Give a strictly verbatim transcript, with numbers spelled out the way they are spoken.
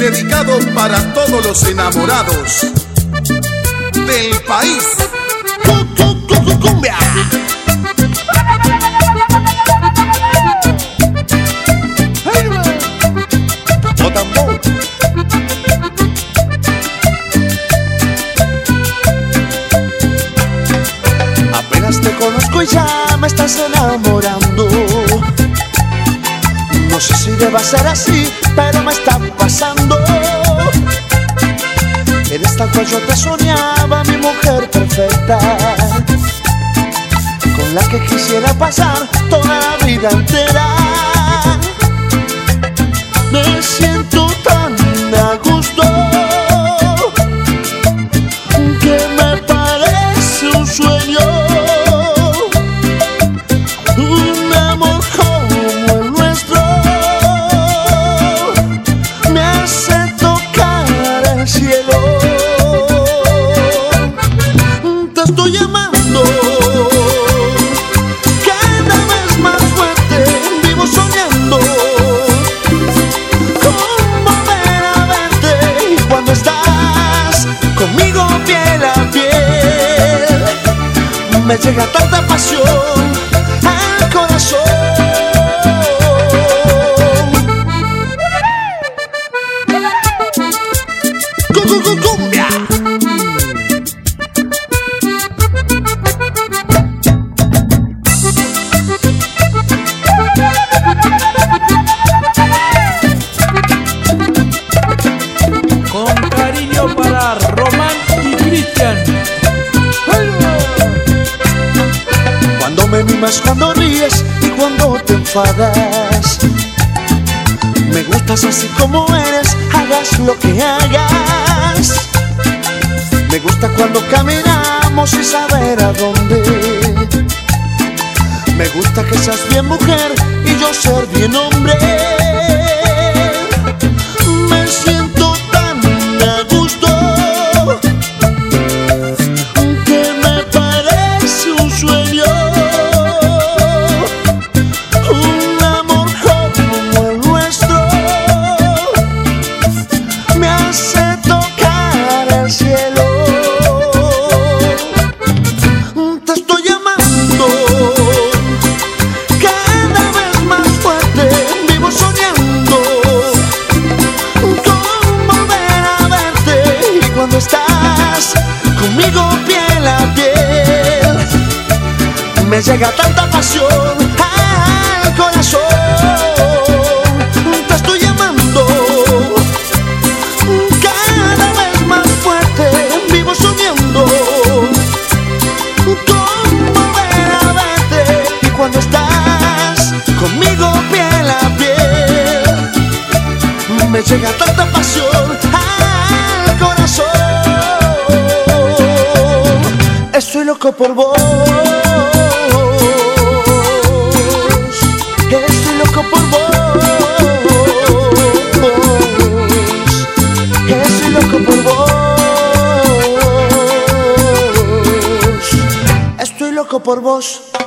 dedicado para todos los enamorados del país. Cumbia. Apenas te conozco y ya me estás enamorando. No sé si deba ser así, pero me está pasando. Eres tal cual yo te soñaba, mi mujer perfecta, con la que quisiera pasar toda la vida entera. Me siento tan a gusto que me parece un sueño, un amor como el nuestro me hace tocar el cielo. Te estoy llamando cada vez más fuerte, vivo soñando con volver a verte. Y cuando estás conmigo piel a piel, me llega tanta pasión al corazón. Cumbia. Con cariño para Román y Cristian. Cuando me mimas, cuando ríes y cuando te enfadas, me gustas así como eres, hagas lo que hagas. Me gusta cuando caminamos sin saber a dónde. Me gusta que seas bien mujer y yo ser bien hombre. Me siento tan a gusto que me parece un sueño, un amor como el nuestro me hace tocar el cielo. Te estoy llamando cada vez más fuerte, vivo soñando con volver a verte. Y cuando estás conmigo piel a piel, me llega tanta pasión al corazón. Te estoy llamando cada vez más fuerte, vivo soñando con volver a verte. Y cuando estás conmigo piel a piel, me llega tanta pasión al corazón. Estoy loco por vos, estoy loco por vos, estoy loco por vos, estoy loco por vos.